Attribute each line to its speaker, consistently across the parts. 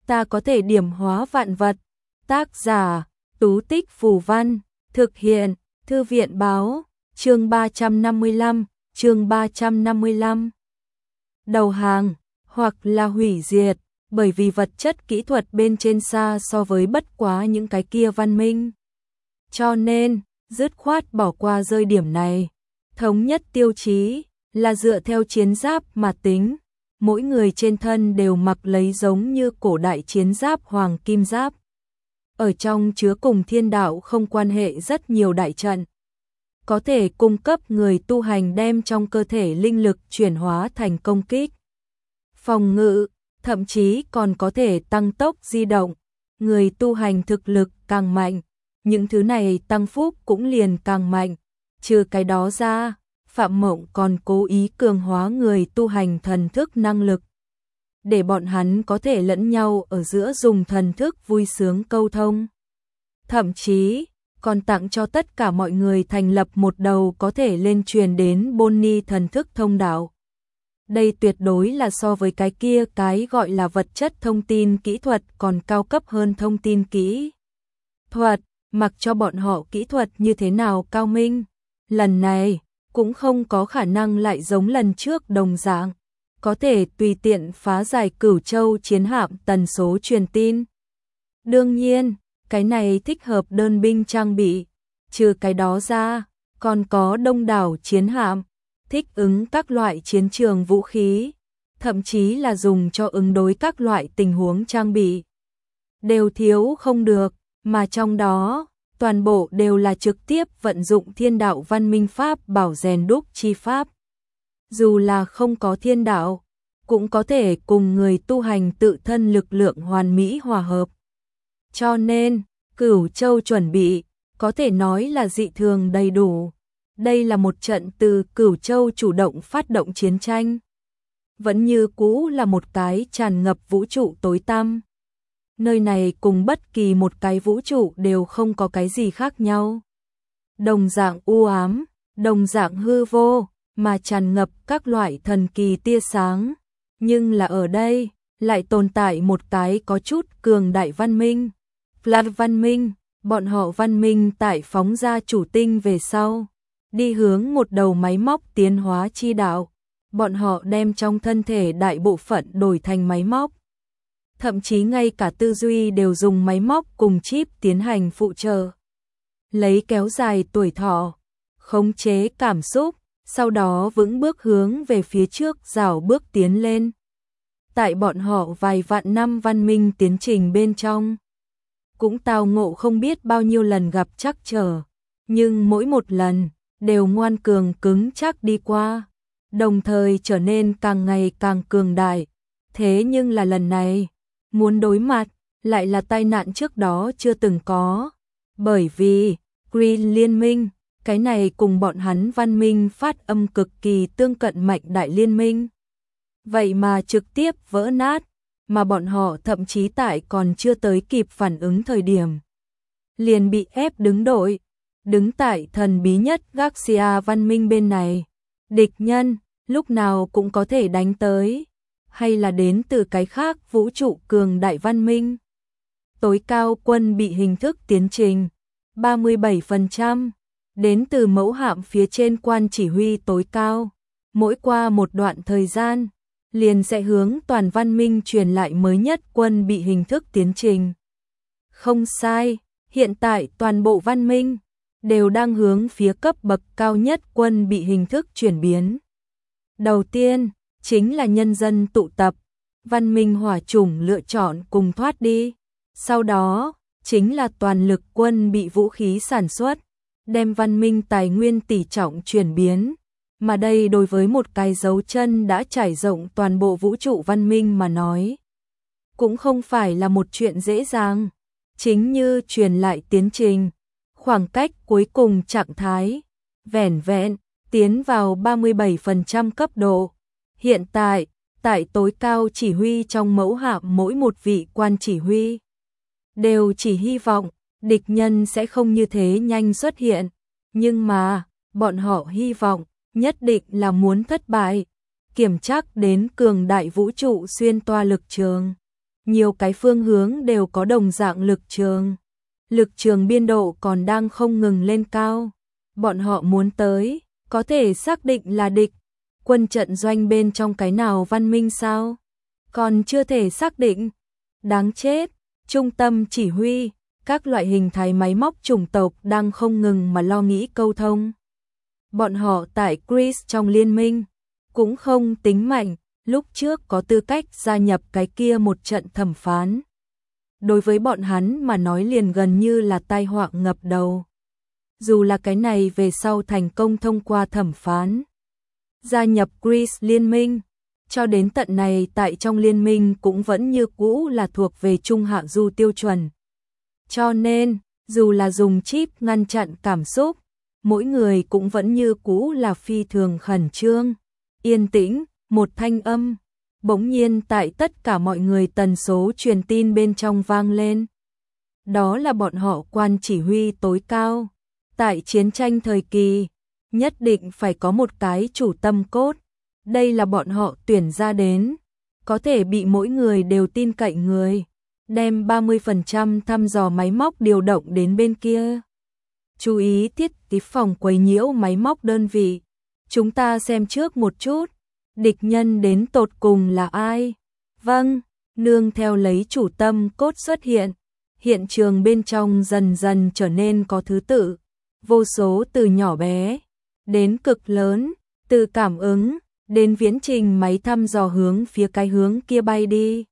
Speaker 1: ta có thể điểm hóa vạn vật. Tác giả, Tú Tích Phù Văn, thực hiện, Thư viện Báo, chương 355, chương 355. Đầu hàng, hoặc là hủy diệt, bởi vì vật chất kỹ thuật bên trên xa so với bất quá những cái kia văn minh. Cho nên, dứt khoát bỏ qua rơi điểm này. Thống nhất tiêu chí là dựa theo chiến giáp mà tính. Mỗi người trên thân đều mặc lấy giống như cổ đại chiến giáp hoàng kim giáp. Ở trong chứa cùng thiên đạo không quan hệ rất nhiều đại trận. Có thể cung cấp người tu hành đem trong cơ thể linh lực chuyển hóa thành công kích, phòng ngự, thậm chí còn có thể tăng tốc di động. Người tu hành thực lực càng mạnh, những thứ này tăng phúc cũng liền càng mạnh. Trừ cái đó ra, Phạm Mộng còn cố ý cường hóa người tu hành thần thức năng lực, để bọn hắn có thể lẫn nhau ở giữa dùng thần thức vui sướng câu thông. Thậm chí, còn tặng cho tất cả mọi người thành lập một đầu có thể lên truyền đến Bonnie thần thức thông đạo. Đây tuyệt đối là so với cái kia cái gọi là vật chất thông tin kỹ thuật còn cao cấp hơn thông tin kỹ thuật, mặc cho bọn họ kỹ thuật như thế nào cao minh. Lần này, cũng không có khả năng lại giống lần trước đồng dạng, có thể tùy tiện phá giải Cửu Châu chiến hạm tần số truyền tin. Đương nhiên, cái này thích hợp đơn binh trang bị, trừ cái đó ra, còn có đông đảo chiến hạm, thích ứng các loại chiến trường vũ khí, thậm chí là dùng cho ứng đối các loại tình huống trang bị. Đều thiếu không được, mà trong đó, toàn bộ đều là trực tiếp vận dụng thiên đạo văn minh pháp bảo rèn đúc chi pháp. Dù là không có thiên đạo, cũng có thể cùng người tu hành tự thân lực lượng hoàn mỹ hòa hợp. Cho nên, Cửu Châu chuẩn bị, có thể nói là dị thường đầy đủ. Đây là một trận từ Cửu Châu chủ động phát động chiến tranh. Vẫn như cũ là một cái tràn ngập vũ trụ tối tăm. Nơi này cùng bất kỳ một cái vũ trụ đều không có cái gì khác nhau. Đồng dạng u ám, đồng dạng hư vô, mà tràn ngập các loại thần kỳ tia sáng. Nhưng là ở đây, lại tồn tại một cái có chút cường đại văn minh. Là văn minh, bọn họ văn minh tại phóng ra chủ tinh về sau, đi hướng một đầu máy móc tiến hóa chi đạo. Bọn họ đem trong thân thể đại bộ phận đổi thành máy móc. Thậm chí ngay cả tư duy đều dùng máy móc cùng chip tiến hành phụ trợ. Lấy kéo dài tuổi thọ, khống chế cảm xúc, sau đó vững bước hướng về phía trước rảo bước tiến lên. Tại bọn họ vài vạn năm văn minh tiến trình bên trong, cũng tao ngộ không biết bao nhiêu lần gặp trắc trở, nhưng mỗi một lần đều ngoan cường cứng chắc đi qua, đồng thời trở nên càng ngày càng cường đại. Thế nhưng là lần này, muốn đối mặt, lại là tai nạn trước đó chưa từng có. Bởi vì, Green Liên minh, cái này cùng bọn hắn văn minh phát âm cực kỳ tương cận mạnh đại liên minh. Vậy mà trực tiếp vỡ nát, mà bọn họ thậm chí tại còn chưa tới kịp phản ứng thời điểm. Liền bị ép đứng đội, đứng tại thần bí nhất Garcia văn minh bên này. Địch nhân, lúc nào cũng có thể đánh tới. Hay là đến từ cái khác vũ trụ cường đại văn minh. Tối cao quân bị hình thức tiến trình 37%, đến từ mẫu hạm phía trên quan chỉ huy tối cao. Mỗi qua một đoạn thời gian, liền sẽ hướng toàn văn minh truyền lại mới nhất quân bị hình thức tiến trình. Không sai, hiện tại toàn bộ văn minh đều đang hướng phía cấp bậc cao nhất quân bị hình thức chuyển biến. Đầu tiên, chính là nhân dân tụ tập, văn minh hỏa chủng lựa chọn cùng thoát đi. Sau đó, chính là toàn lực quân bị vũ khí sản xuất, đem văn minh tài nguyên tỷ trọng chuyển biến. Mà đây đối với một cái dấu chân đã trải rộng toàn bộ vũ trụ văn minh mà nói, cũng không phải là một chuyện dễ dàng. Chính như truyền lại tiến trình, khoảng cách cuối cùng trạng thái, vẻn vẹn, tiến vào 37% cấp độ. Hiện tại, tại tối cao chỉ huy trong mẫu hạm mỗi một vị quan chỉ huy, đều chỉ hy vọng, địch nhân sẽ không như thế nhanh xuất hiện. Nhưng mà, bọn họ hy vọng, nhất định là muốn thất bại, kiểm trắc đến cường đại vũ trụ xuyên toa lực trường. nhiều cái phương hướng đều có đồng dạng lực trường. Lực trường biên độ còn đang không ngừng lên cao. Bọn họ muốn tới, có thể xác định là địch. Quân trận doanh bên trong cái nào văn minh sao? Còn chưa thể xác định. Đáng chết, trung tâm chỉ huy, các loại hình thái máy móc chủng tộc đang không ngừng mà lo nghĩ câu thông. Bọn họ tại Greece trong liên minh, cũng không tính mạnh, lúc trước có tư cách gia nhập cái kia một trận thẩm phán. Đối với bọn hắn mà nói liền gần như là tai họa ngập đầu. Dù là cái này về sau thành công thông qua thẩm phán, gia nhập Greece liên minh, cho đến tận này tại trong liên minh cũng vẫn như cũ là thuộc về trung hạ du tiêu chuẩn. Cho nên, dù là dùng chip ngăn chặn cảm xúc, mỗi người cũng vẫn như cũ là phi thường khẩn trương. Yên tĩnh, một thanh âm bỗng nhiên tại tất cả mọi người tần số truyền tin bên trong vang lên. Đó là bọn họ quan chỉ huy tối cao. Tại chiến tranh thời kỳ, nhất định phải có một cái chủ tâm cốt. Đây là bọn họ tuyển ra đến, có thể bị mỗi người đều tin cậy người. Đem 30% thăm dò máy móc điều động đến bên kia. Chú ý thiết tí phòng quấy nhiễu máy móc đơn vị. Chúng ta xem trước một chút. Địch nhân đến tột cùng là ai? Vâng, nương theo lấy chủ tâm cốt xuất hiện. Hiện trường bên trong dần dần trở nên có thứ tự. Vô số từ nhỏ bé đến cực lớn, từ cảm ứng đến viễn trình máy thăm dò hướng phía cái hướng kia bay đi.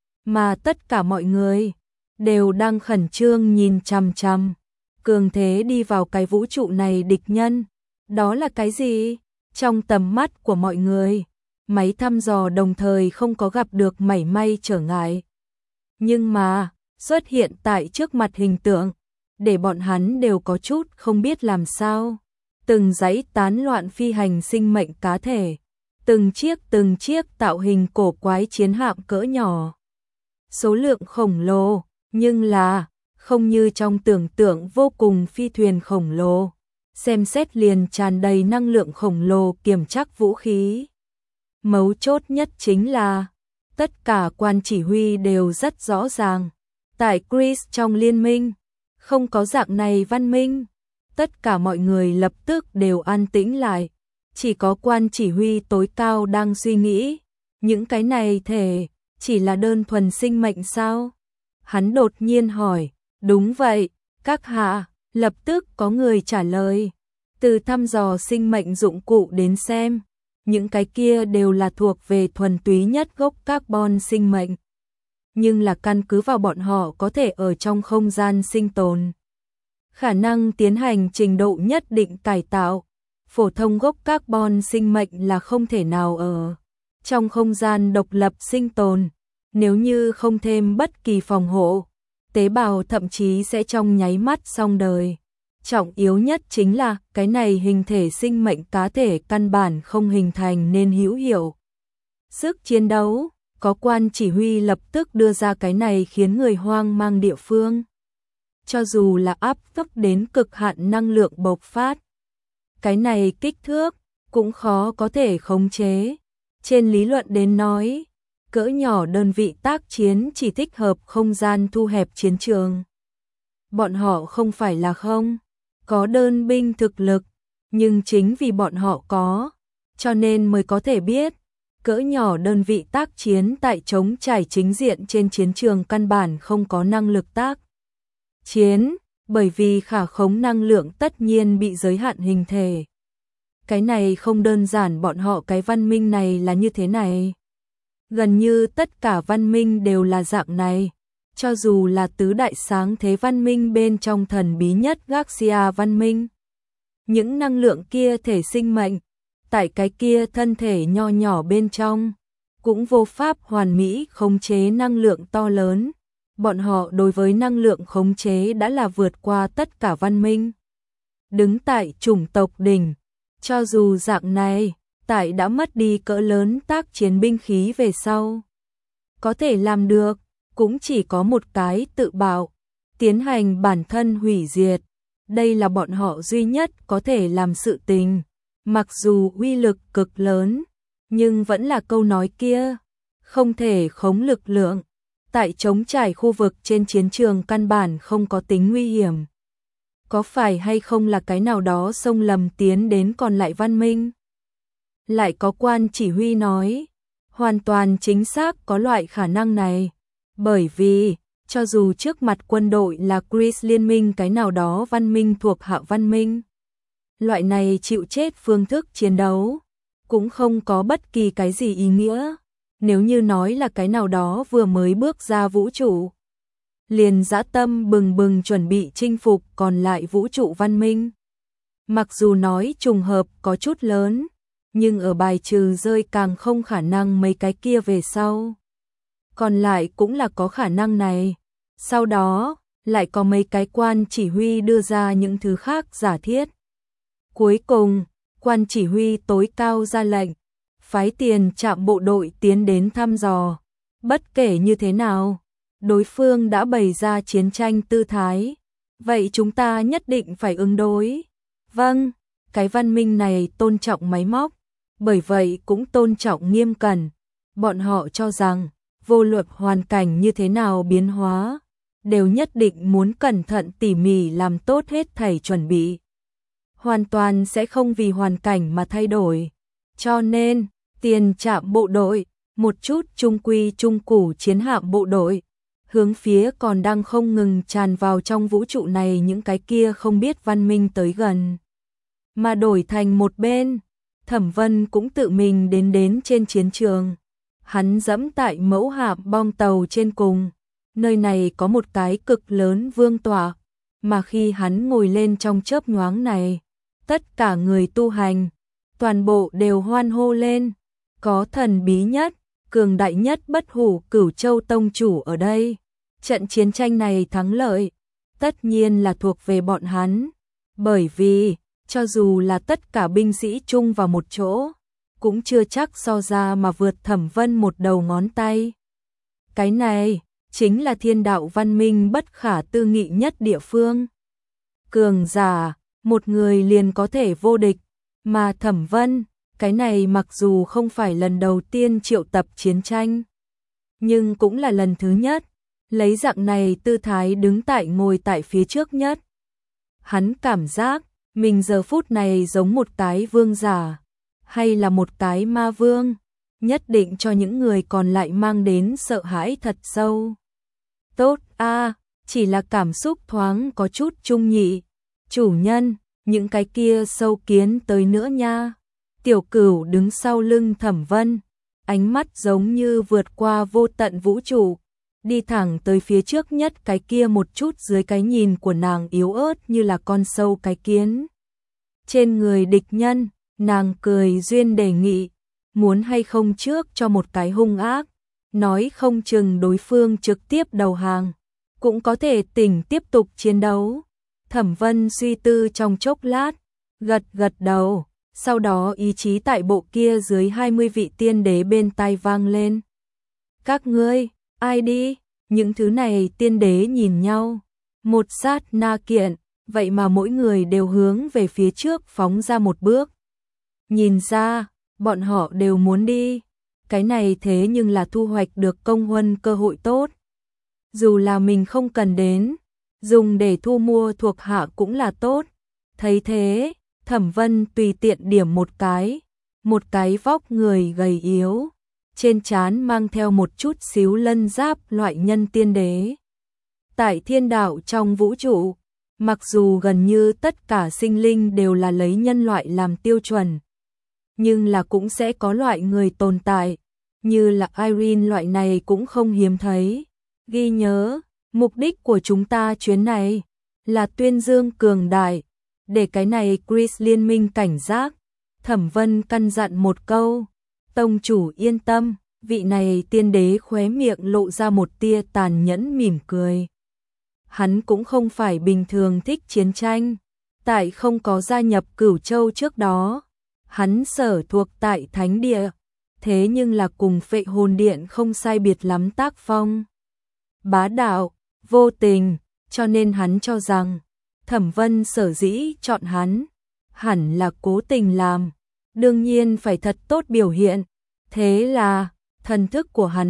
Speaker 1: Mà tất cả mọi người đều đang khẩn trương nhìn chằm chằm cường thế đi vào cái vũ trụ này địch nhân. Đó là cái gì? Trong tầm mắt của mọi người, máy thăm dò đồng thời không có gặp được mảy may trở ngại. Nhưng mà, xuất hiện tại trước mặt hình tượng, để bọn hắn đều có chút không biết làm sao. Từng dãy tán loạn phi hành sinh mệnh cá thể, từng chiếc tạo hình cổ quái chiến hạm cỡ nhỏ. Số lượng khổng lồ, nhưng là không như trong tưởng tượng vô cùng phi thuyền khổng lồ. Xem xét liền tràn đầy năng lượng khổng lồ kiểm trắc vũ khí. Mấu chốt nhất chính là, tất cả quan chỉ huy đều rất rõ ràng. Tại Greece trong liên minh, không có dạng này văn minh. Tất cả mọi người lập tức đều an tĩnh lại. Chỉ có quan chỉ huy tối cao đang suy nghĩ. Những cái này thể chỉ là đơn thuần sinh mệnh sao? Hắn đột nhiên hỏi. Đúng vậy, các hạ. Lập tức có người trả lời. Từ thăm dò sinh mệnh dụng cụ đến xem, những cái kia đều là thuộc về thuần túy nhất gốc carbon sinh mệnh. Nhưng là căn cứ vào bọn họ có thể ở trong không gian sinh tồn. Khả năng tiến hành trình độ nhất định cải tạo. Phổ thông gốc carbon sinh mệnh là không thể nào ở trong không gian độc lập sinh tồn. Nếu như không thêm bất kỳ phòng hộ, tế bào thậm chí sẽ trong nháy mắt xong đời. Trọng yếu nhất chính là cái này hình thể sinh mệnh cá thể căn bản không hình thành nên hữu hiệu sức chiến đấu. Có quan chỉ huy lập tức đưa ra cái này khiến người hoang mang địa phương. Cho dù là áp thấp đến cực hạn năng lượng bộc phát, cái này kích thước cũng khó có thể khống chế. Trên lý luận đến nói, cỡ nhỏ đơn vị tác chiến chỉ thích hợp không gian thu hẹp chiến trường. Bọn họ không phải là không có đơn binh thực lực, nhưng chính vì bọn họ có, cho nên mới có thể biết, cỡ nhỏ đơn vị tác chiến tại chống trải chính diện trên chiến trường căn bản không có năng lực tác chiến, bởi vì khả khống năng lượng tất nhiên bị giới hạn hình thể. Cái này không đơn giản, bọn họ cái văn minh này là như thế này. Gần như tất cả văn minh đều là dạng này. Cho dù là tứ đại sáng thế văn minh bên trong thần bí nhất Galaxia văn minh. Những năng lượng kia thể sinh mệnh, tại cái kia thân thể nho nhỏ bên trong, cũng vô pháp hoàn mỹ khống chế năng lượng to lớn. Bọn họ đối với năng lượng khống chế đã là vượt qua tất cả văn minh. Đứng tại chủng tộc đỉnh, cho dù dạng này, tại đã mất đi cỡ lớn tác chiến binh khí về sau. Có thể làm được, cũng chỉ có một cái tự bạo, tiến hành bản thân hủy diệt. Đây là bọn họ duy nhất có thể làm sự tình. Mặc dù uy lực cực lớn, nhưng vẫn là câu nói kia, không thể khống lực lượng, tại trống trải khu vực trên chiến trường căn bản không có tính nguy hiểm. Có phải hay không là cái nào đó xông lầm tiến đến còn lại văn minh? Lại có quan chỉ huy nói, hoàn toàn chính xác có loại khả năng này. Bởi vì, cho dù trước mặt quân đội là Chris liên minh cái nào đó văn minh thuộc hạ văn minh, loại này chịu chết phương thức chiến đấu, cũng không có bất kỳ cái gì ý nghĩa. Nếu như nói là cái nào đó vừa mới bước ra vũ trụ, liền dã tâm bừng bừng chuẩn bị chinh phục còn lại vũ trụ văn minh. Mặc dù nói trùng hợp có chút lớn, nhưng ở bài trừ rơi càng không khả năng mấy cái kia về sau. Còn lại cũng là có khả năng này. Sau đó, lại có mấy cái quan chỉ huy đưa ra những thứ khác giả thiết. Cuối cùng, quan chỉ huy tối cao ra lệnh, phái tiền trạm bộ đội tiến đến thăm dò. Bất kể như thế nào, đối phương đã bày ra chiến tranh tư thái. Vậy chúng ta nhất định phải ứng đối. Vâng, cái văn minh này tôn trọng máy móc, bởi vậy cũng tôn trọng nghiêm cẩn. Bọn họ cho rằng, vô luận hoàn cảnh như thế nào biến hóa, đều nhất định muốn cẩn thận tỉ mỉ làm tốt hết thảy chuẩn bị. Hoàn toàn sẽ không vì hoàn cảnh mà thay đổi. Cho nên, tiền trạm bộ đội, một chút trung quy trung củ chiến hạm bộ đội, hướng phía còn đang không ngừng tràn vào trong vũ trụ này những cái kia không biết văn minh tới gần. Mà đổi thành một bên, Thẩm Vân cũng tự mình đến trên chiến trường. Hắn dẫm tại mẫu hạm bom tàu trên cùng. Nơi này có một cái cực lớn vương tọa, mà khi hắn ngồi lên trong chớp nhoáng này, tất cả người tu hành, toàn bộ đều hoan hô lên. Có thần bí nhất, cường đại nhất bất hủ Cửu Châu tông chủ ở đây. Trận chiến tranh này thắng lợi, tất nhiên là thuộc về bọn hắn. Bởi vì, cho dù là tất cả binh sĩ chung vào một chỗ, cũng chưa chắc so ra mà vượt Thẩm Vân một đầu ngón tay. Cái này, chính là thiên đạo văn minh bất khả tư nghị nhất địa phương. Cường giả, một người liền có thể vô địch, mà Thẩm Vân, cái này mặc dù không phải lần đầu tiên triệu tập chiến tranh, nhưng cũng là lần thứ nhất, lấy dạng này tư thái đứng tại ngồi tại phía trước nhất. Hắn cảm giác, mình giờ phút này giống một cái vương giả, hay là một cái ma vương, nhất định cho những người còn lại mang đến sợ hãi thật sâu. Tốt a, chỉ là cảm xúc thoáng có chút trung nhị. Chủ nhân, những cái kia sâu kiến tới nữa nha. Tiểu Cửu đứng sau lưng Thẩm Vân, ánh mắt giống như vượt qua vô tận vũ trụ, đi thẳng tới phía trước nhất cái kia một chút dưới cái nhìn của nàng yếu ớt như là con sâu cái kiến. Trên người địch nhân, nàng cười duyên đề nghị, muốn hay không trước cho một cái hung ác, nói không chừng đối phương trực tiếp đầu hàng, cũng có thể tỉnh tiếp tục chiến đấu. Thẩm Vân suy tư trong chốc lát, gật gật đầu, sau đó ý chí tại bộ kia dưới 20 vị tiên đế bên tai vang lên. Các ngươi, ai đi? Những thứ này tiên đế nhìn nhau, một sát na kiện, vậy mà mỗi người đều hướng về phía trước phóng ra một bước. Nhìn ra, bọn họ đều muốn đi, cái này thế nhưng là thu hoạch được công huân cơ hội tốt. Dù là mình không cần đến, dùng để thu mua thuộc hạ cũng là tốt. Thấy thế, Thẩm Vân tùy tiện điểm một cái vóc người gầy yếu, trên trán mang theo một chút xíu lân giáp loại nhân tiên đế. Tại thiên đạo trong vũ trụ, mặc dù gần như tất cả sinh linh đều là lấy nhân loại làm tiêu chuẩn, nhưng là cũng sẽ có loại người tồn tại, như là Irene loại này cũng không hiếm thấy. Ghi nhớ, mục đích của chúng ta chuyến này là tuyên dương cường đại, để cái này Chris liên minh cảnh giác. Thẩm Vân căn dặn một câu, tông chủ yên tâm, vị này tiên đế khóe miệng lộ ra một tia tàn nhẫn mỉm cười. Hắn cũng không phải bình thường thích chiến tranh, tại không có gia nhập Cửu Châu trước đó, hắn sở thuộc tại Thánh Địa, thế nhưng là cùng Phệ Hồn Điện không sai biệt lắm tác phong. Bá đạo, vô tình, cho nên hắn cho rằng, Thẩm Vân sở dĩ chọn hắn, hẳn là cố tình làm, đương nhiên phải thật tốt biểu hiện. Thế là, thần thức của hắn mắt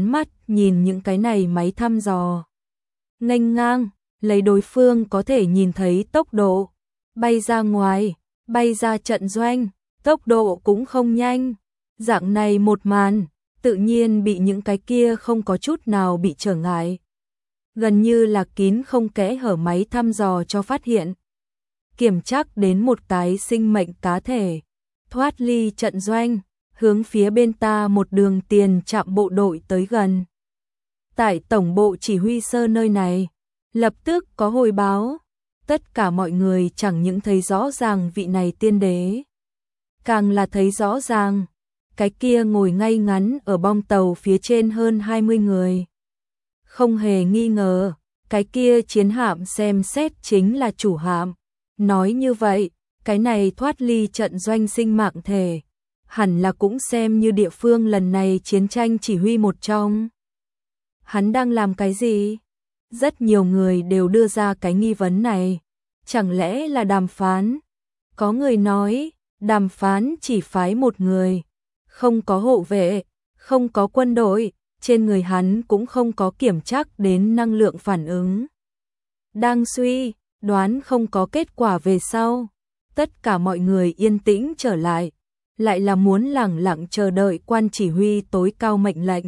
Speaker 1: nhìn những cái này máy thăm dò. Nghênh ngang, lấy đối phương có thể nhìn thấy tốc độ, bay ra ngoài, bay ra trận doanh, tốc độ cũng không nhanh. Dạng này một màn, tự nhiên bị những cái kia không có chút nào bị trở ngại. Gần như là kín không kẽ hở máy thăm dò cho phát hiện. Kiểm chắc đến một cái sinh mệnh cá thể, thoát ly trận doanh, hướng phía bên ta một đường tiền trạm bộ đội tới gần. Tại tổng bộ chỉ huy sơ nơi này, lập tức có hồi báo, tất cả mọi người chẳng những thấy rõ ràng vị này tiên đế, càng là thấy rõ ràng, cái kia ngồi ngay ngắn ở bong tàu phía trên hơn 20 người. Không hề nghi ngờ, cái kia chiến hạm xem xét chính là chủ hạm. Nói như vậy, cái này thoát ly trận doanh sinh mạng thể, hẳn là cũng xem như địa phương lần này chiến tranh chỉ huy một trong. Hắn đang làm cái gì? Rất nhiều người đều đưa ra cái nghi vấn này. Chẳng lẽ là đàm phán? Có người nói, đàm phán chỉ phái một người, không có hộ vệ, không có quân đội, trên người hắn cũng không có kiểm chắc đến năng lượng phản ứng. Đang suy đoán không có kết quả về sau, tất cả mọi người yên tĩnh trở lại là muốn lẳng lặng chờ đợi quan chỉ huy tối cao mệnh lệnh.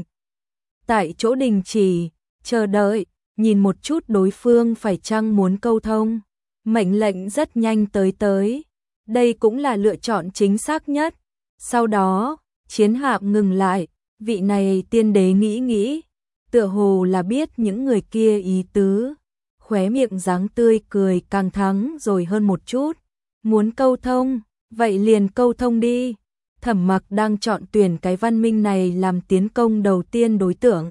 Speaker 1: Tại chỗ đình chỉ, chờ đợi, nhìn một chút đối phương phải chăng muốn câu thông. Mệnh lệnh rất nhanh tới. Đây cũng là lựa chọn chính xác nhất. Sau đó, chiến hạm ngừng lại, vị này tiên đế nghĩ, tựa hồ là biết những người kia ý tứ. Khóe miệng dáng tươi cười càng thắng rồi hơn một chút. Muốn câu thông, vậy liền câu thông đi. Thẩm Mặc đang chọn tuyển cái văn minh này làm tiến công đầu tiên đối tượng.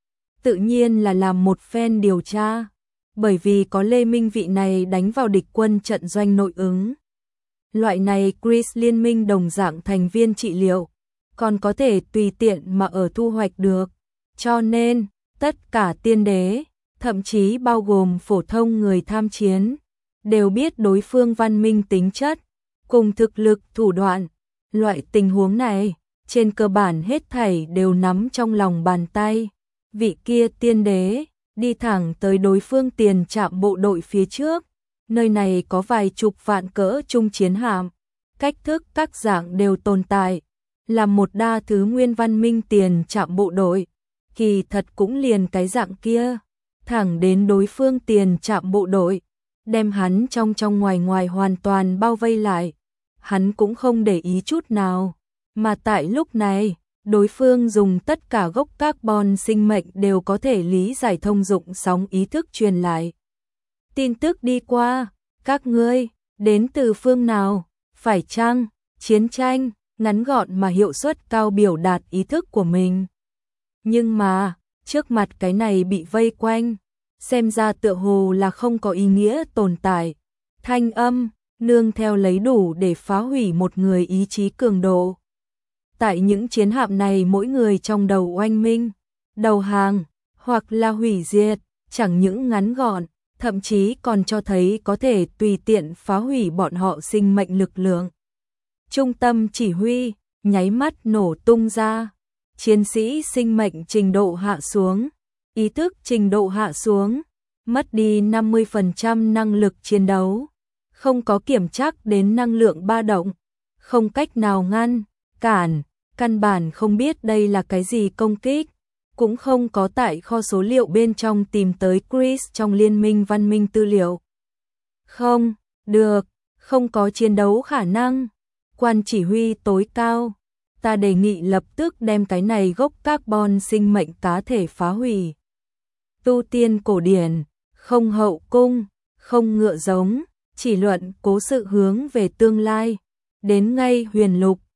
Speaker 1: Tự nhiên là làm một phen điều tra, bởi vì có Lê Minh vị này đánh vào địch quân trận doanh nội ứng. Loại này Chris liên minh đồng dạng thành viên trị liệu, còn có thể tùy tiện mà ở thu hoạch được. Cho nên, tất cả tiên đế, thậm chí bao gồm phổ thông người tham chiến, đều biết đối phương văn minh tính chất, cùng thực lực thủ đoạn. Loại tình huống này, trên cơ bản hết thảy đều nắm trong lòng bàn tay. Vị kia tiên đế, đi thẳng tới đối phương tiền trạm bộ đội phía trước. Nơi này có vài chục vạn cỡ trung chiến hạm, cách thức các dạng đều tồn tại. Là một đa thứ nguyên văn minh tiền trạm bộ đội, kỳ thật cũng liền cái dạng kia. Thẳng đến đối phương tiền trạm bộ đội, đem hắn trong ngoài hoàn toàn bao vây lại. Hắn cũng không để ý chút nào, mà tại lúc này, đối phương dùng tất cả gốc carbon sinh mệnh đều có thể lý giải thông dụng sóng ý thức truyền lại. Tin tức đi qua, các ngươi, đến từ phương nào, phải chăng, chiến tranh, ngắn gọn mà hiệu suất cao biểu đạt ý thức của mình. Nhưng mà, trước mặt cái này bị vây quanh, xem ra tựa hồ là không có ý nghĩa tồn tại. Thanh âm nương theo lấy đủ để phá hủy một người ý chí cường độ. Tại những chiến hạm này mỗi người trong đầu oanh minh, đầu hàng, hoặc là hủy diệt, chẳng những ngắn gọn, thậm chí còn cho thấy có thể tùy tiện phá hủy bọn họ sinh mệnh lực lượng. Trung tâm chỉ huy, nháy mắt nổ tung ra, chiến sĩ sinh mệnh trình độ hạ xuống, ý thức trình độ hạ xuống, mất đi 50% năng lực chiến đấu. Không có kiểm chắc đến năng lượng ba động, không cách nào ngăn, cản, căn bản không biết đây là cái gì công kích, cũng không có tại kho số liệu bên trong tìm tới Chris trong liên minh văn minh tư liệu. Không, được, không có chiến đấu khả năng. Quan chỉ huy tối cao, ta đề nghị lập tức đem cái này gốc carbon sinh mệnh cá thể phá hủy. Tu tiên cổ điển, không hậu cung, không ngựa giống. Chỉ luận cố sự hướng về tương lai, đến ngay huyền lục,